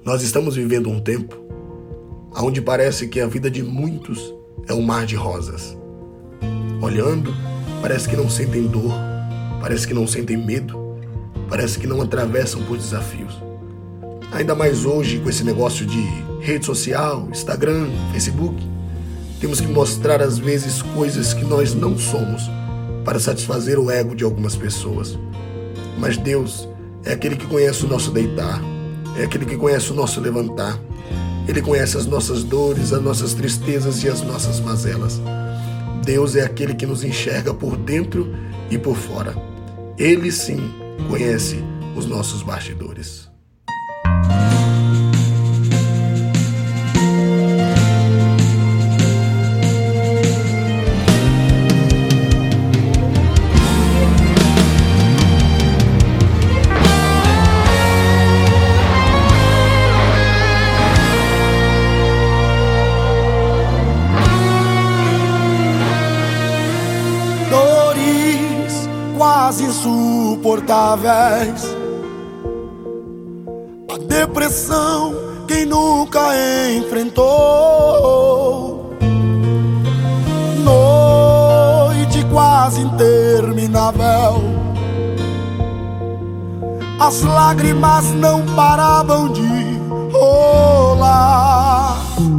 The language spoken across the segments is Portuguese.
Nós estamos vivendo um tempo onde parece que a vida de muitos é um mar de rosas. Olhando, parece que não sentem dor, parece que não sentem medo, parece que não atravessam por desafios. Ainda mais hoje com esse negócio de rede social, Instagram, Facebook, temos que mostrar às vezes coisas que nós não somos para satisfazer o ego de algumas pessoas. Mas Deus é aquele que conhece o nosso deitar, é aquele que conhece o nosso levantar. Ele conhece as nossas dores, as nossas tristezas e as nossas mazelas. Deus é aquele que nos enxerga por dentro e por fora. Ele sim conhece os nossos bastidores. Quase insuportáveis, a depressão quem nunca enfrentou, noite quase interminável, as lágrimas não paravam de rolar.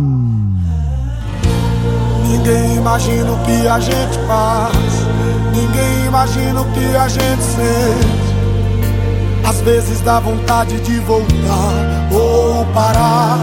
Ninguém imagina o que a gente faz, ninguém imagina o que a gente sente. Às vezes dá vontade de voltar ou parar,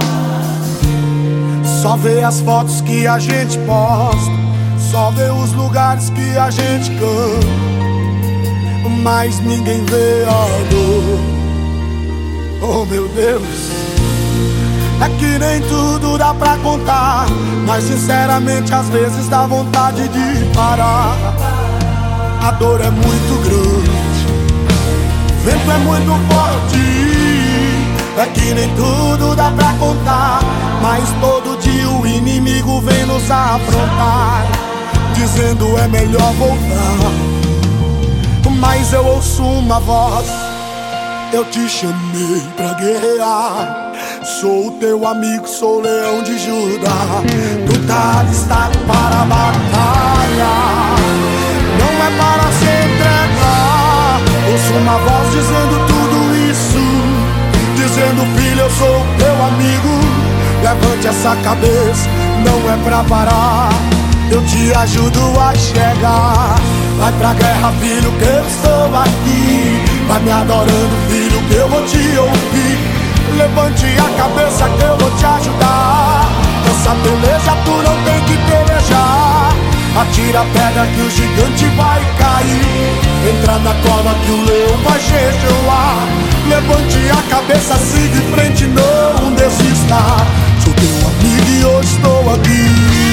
só ver as fotos que a gente posta, só ver os lugares que a gente canta, mas ninguém vê a dor. Oh meu Deus, é que nem tudo dá pra contar, mas sinceramente às vezes dá vontade de parar. A dor é muito grande, o vento é muito forte, é que nem tudo dá pra contar, mas todo dia o inimigo vem nos afrontar, dizendo é melhor voltar. Mas eu ouço uma voz, eu te chamei pra guerrear, sou o teu amigo, sou o leão de Judá, tu tá listado para a batalha, não é para se entregar. Ouço uma voz dizendo tudo isso, dizendo filho, eu sou o teu amigo, levante essa cabeça, não é pra parar, eu te ajudo a chegar. Vai pra guerra filho, que eu estou aqui, vai me adorando filho, que eu vou te ouvir. Levante a cabeça que eu vou te ajudar, essa beleza tu não tem que pelejar. Atira a pedra que o gigante vai cair, entra na cova que o leão vai jejuar. Levante a cabeça, siga em frente, não desista, sou teu amigo e hoje estou aqui.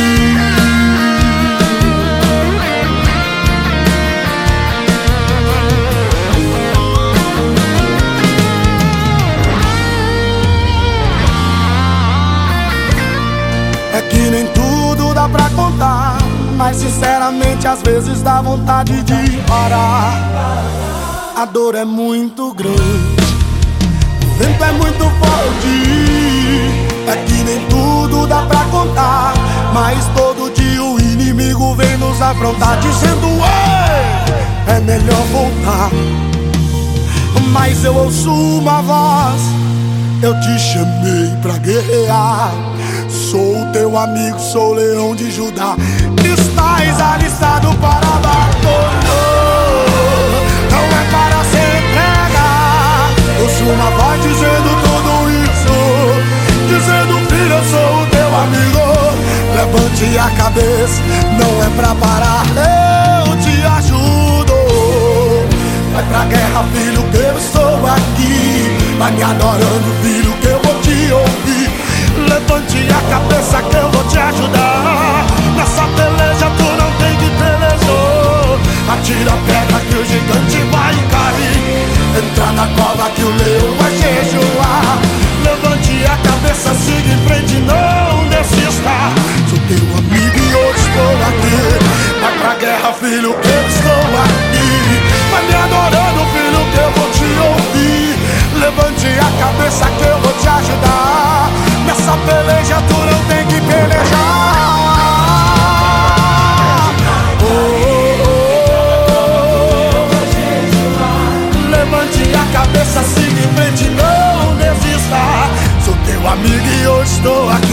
É que nem tudo dá pra contar, mas sinceramente às vezes dá vontade de parar. A dor é muito grande, o vento é muito forte, é que nem tudo dá pra contar, mas todo dia o inimigo vem nos afrontar, dizendo ei, é melhor voltar. Mas eu ouço uma voz, eu te chamei pra guerrear, sou o teu amigo, sou o leão de Judá, estás alistado para a batalha, não é para se entregar. Ouço uma voz dizendo tudo isso, dizendo filho, eu sou o teu amigo, levante a cabeça, não é pra parar, eu te ajudo. Vai pra guerra filho, que eu estou aqui, vai me adorando filho, que eu vou te ouvir. Levante a cabeça que eu vou te ajudar, nessa peleja tu não tem que pelejar. Atira a pedra que o gigante vai cair, entra na cova que o leão vai jejuar. Levante a cabeça, siga em frente, não desista, sou teu amigo e hoje estou aqui. Vai pra guerra filho, que eu estou aqui, vai me adorando filho, que eu vou te ouvir. Levante a cabeça que eu vou te ajudar, hoje estou aqui.